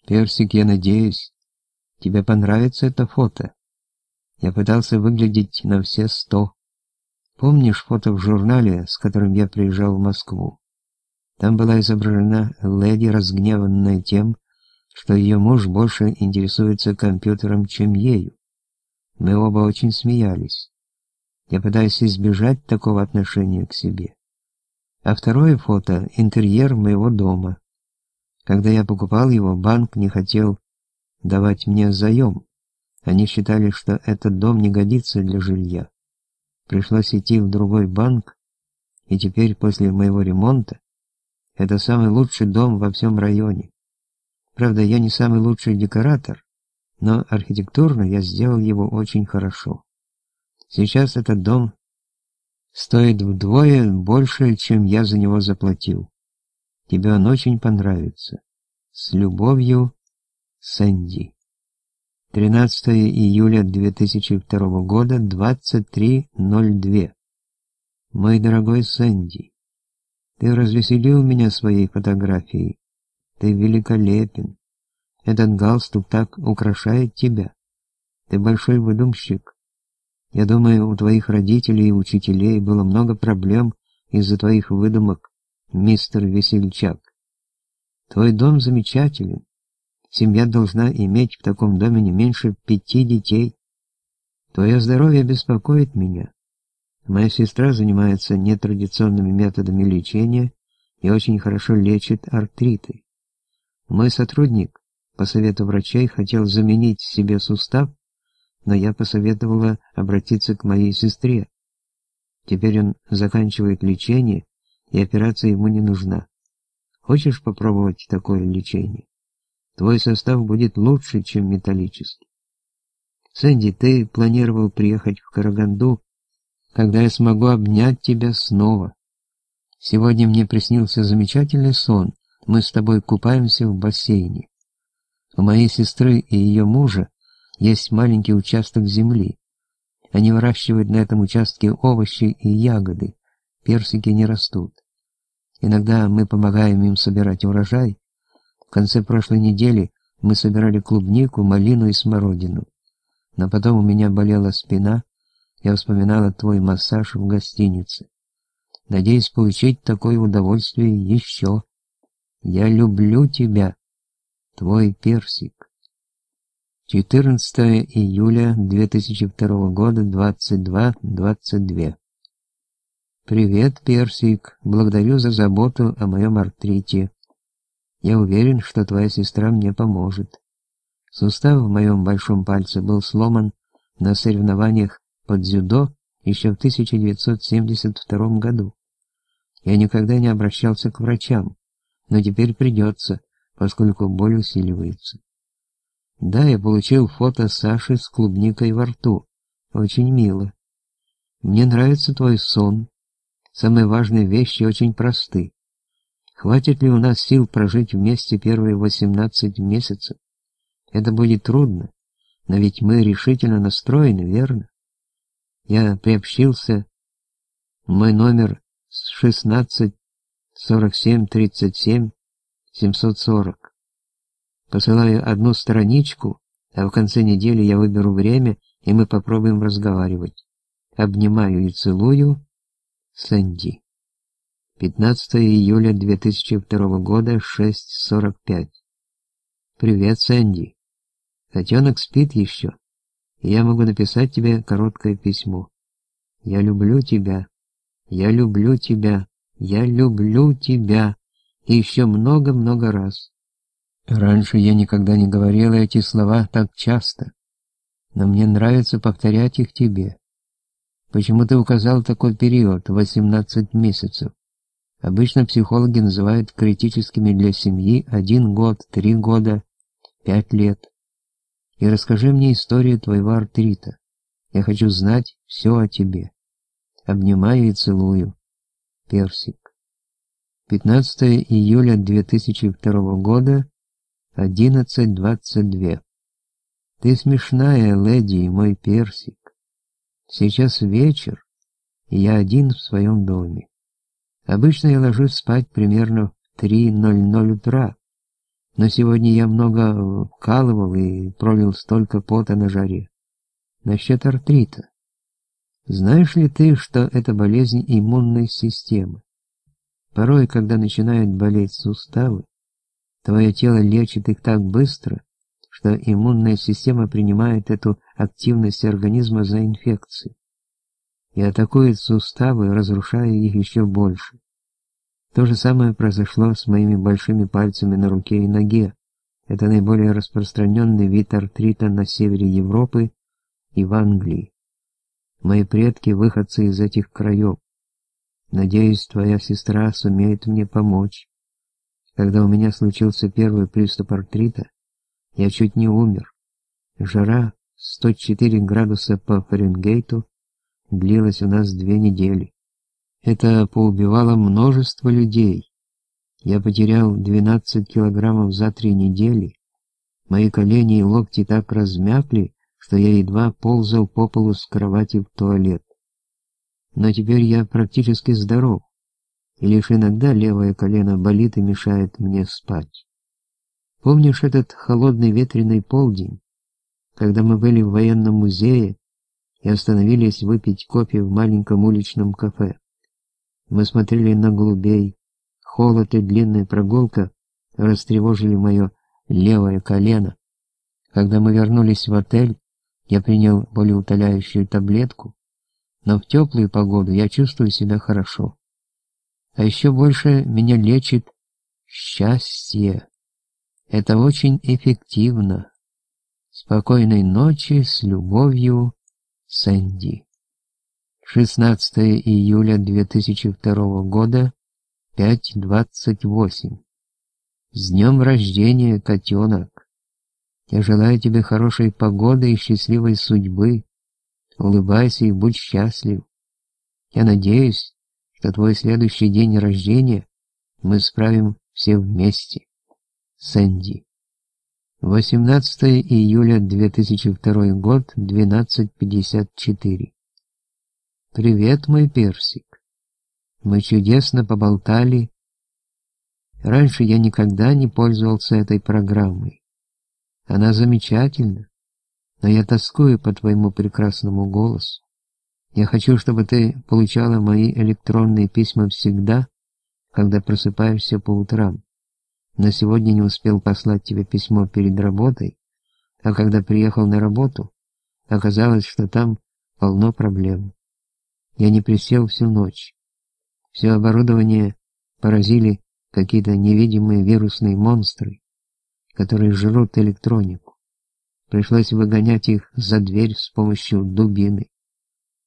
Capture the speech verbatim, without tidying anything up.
Персик, я надеюсь, тебе понравится это фото. Я пытался выглядеть на все сто. Помнишь фото в журнале, с которым я приезжал в Москву? Там была изображена леди, разгневанная тем, что ее муж больше интересуется компьютером, чем ею. Мы оба очень смеялись. Я пытаюсь избежать такого отношения к себе. А второе фото — интерьер моего дома. Когда я покупал его, банк не хотел давать мне заем. Они считали, что этот дом не годится для жилья. Пришлось идти в другой банк, и теперь после моего ремонта это самый лучший дом во всем районе. Правда, я не самый лучший декоратор, но архитектурно я сделал его очень хорошо. Сейчас этот дом стоит вдвое больше, чем я за него заплатил. Тебе он очень понравится. С любовью, Сэнди. тринадцатое июля две тысячи второго года, двадцать три ноль два. Мой дорогой Сэнди, ты развеселил меня своей фотографией. Ты великолепен. Этот галстук так украшает тебя. Ты большой выдумщик. Я думаю, у твоих родителей и учителей было много проблем из-за твоих выдумок, мистер Весельчак. Твой дом замечателен. Семья должна иметь в таком доме не меньше пяти детей. Твое здоровье беспокоит меня. Моя сестра занимается нетрадиционными методами лечения и очень хорошо лечит артриты. Мой сотрудник, по совету врачей, хотел заменить себе сустав, но я посоветовала обратиться к моей сестре. Теперь он заканчивает лечение, и операция ему не нужна. Хочешь попробовать такое лечение? Твой состав будет лучше, чем металлический. Сэнди, ты планировал приехать в Караганду, когда я смогу обнять тебя снова. Сегодня мне приснился замечательный сон. Мы с тобой купаемся в бассейне. У моей сестры и ее мужа есть маленький участок земли. Они выращивают на этом участке овощи и ягоды. Персики не растут. Иногда мы помогаем им собирать урожай. В конце прошлой недели мы собирали клубнику, малину и смородину. Но потом у меня болела спина, я вспоминала твой массаж в гостинице. Надеюсь получить такое удовольствие еще. Я люблю тебя, твой Персик. четырнадцатое июля две тысячи второго года, двадцать два двадцать два. Привет, Персик, благодарю за заботу о моем артрите. Я уверен, что твоя сестра мне поможет. Сустав в моем большом пальце был сломан на соревнованиях по дзюдо еще в тысяча девятьсот семьдесят втором году. Я никогда не обращался к врачам, но теперь придется, поскольку боль усиливается. Да, я получил фото Саши с клубникой во рту. Очень мило. Мне нравится твой сон. Самые важные вещи очень просты. Хватит ли у нас сил прожить вместе первые восемнадцать месяцев? Это будет трудно, но ведь мы решительно настроены, верно? Я приобщился. Мой номер шестнадцать сорок семь тридцать семь семьсот сорок. Посылаю одну страничку, а в конце недели я выберу время, и мы попробуем разговаривать. Обнимаю и целую. Сэнди. пятнадцатое июля две тысячи второго года, шесть сорок пять. Привет, Сэнди. Котенок спит еще, и я могу написать тебе короткое письмо. Я люблю тебя. Я люблю тебя. Я люблю тебя. И еще много-много раз. Раньше я никогда не говорила эти слова так часто, но мне нравится повторять их тебе. Почему ты указал такой период, восемнадцать месяцев? Обычно психологи называют критическими для семьи один год, три года, пять лет. И расскажи мне историю твоего артрита. Я хочу знать все о тебе. Обнимаю и целую. Персик. пятнадцатое июля две тысячи второго года, одиннадцать двадцать два. Ты смешная, леди, мой Персик. Сейчас вечер, и я один в своем доме. Обычно я ложусь спать примерно в три ноль ноль утра, Но сегодня я много вкалывал и пролил столько пота на жаре. Насчет артрита. Знаешь ли ты, что это болезнь иммунной системы? Порой, когда начинают болеть суставы, твое тело лечит их так быстро, что иммунная система принимает эту активность организма за инфекцию и атакует суставы, разрушая их еще больше. То же самое произошло с моими большими пальцами на руке и ноге. Это наиболее распространенный вид артрита на севере Европы и в Англии. Мои предки выходцы из этих краев. Надеюсь, твоя сестра сумеет мне помочь. Когда у меня случился первый приступ артрита, я чуть не умер. Жара сто четыре градуса по Фаренгейту длилась у нас две недели. Это поубивало множество людей. Я потерял двенадцать килограммов за три недели. Мои колени и локти так размякли, что я едва ползал по полу с кровати в туалет. Но теперь я практически здоров, и лишь иногда левое колено болит и мешает мне спать. Помнишь этот холодный ветреный полдень, когда мы были в военном музее и остановились выпить кофе в маленьком уличном кафе? Мы смотрели на голубей. Холод и длинная прогулка растревожили мое левое колено. Когда мы вернулись в отель, я принял болеутоляющую таблетку, но в теплую погоду я чувствую себя хорошо. А еще больше меня лечит счастье. Это очень эффективно. Спокойной ночи, с любовью, Сэнди. шестнадцатое июля две тысячи второго года, пять двадцать восемь. С днем рождения, котенок! Я желаю тебе хорошей погоды и счастливой судьбы. Улыбайся и будь счастлив. Я надеюсь, что твой следующий день рождения мы справим все вместе. Сэнди. восемнадцатое июля две тысячи второй год, двенадцать пятьдесят четыре. Привет, мой персик. Мы чудесно поболтали. Раньше я никогда не пользовался этой программой. Она замечательна, но я тоскую по твоему прекрасному голосу. Я хочу, чтобы ты получала мои электронные письма всегда, когда просыпаешься по утрам. Но сегодня не успел послать тебе письмо перед работой, а когда приехал на работу, оказалось, что там полно проблем. Я не присел всю ночь. Все оборудование поразили какие-то невидимые вирусные монстры, которые жрут электронику. Пришлось выгонять их за дверь с помощью дубины.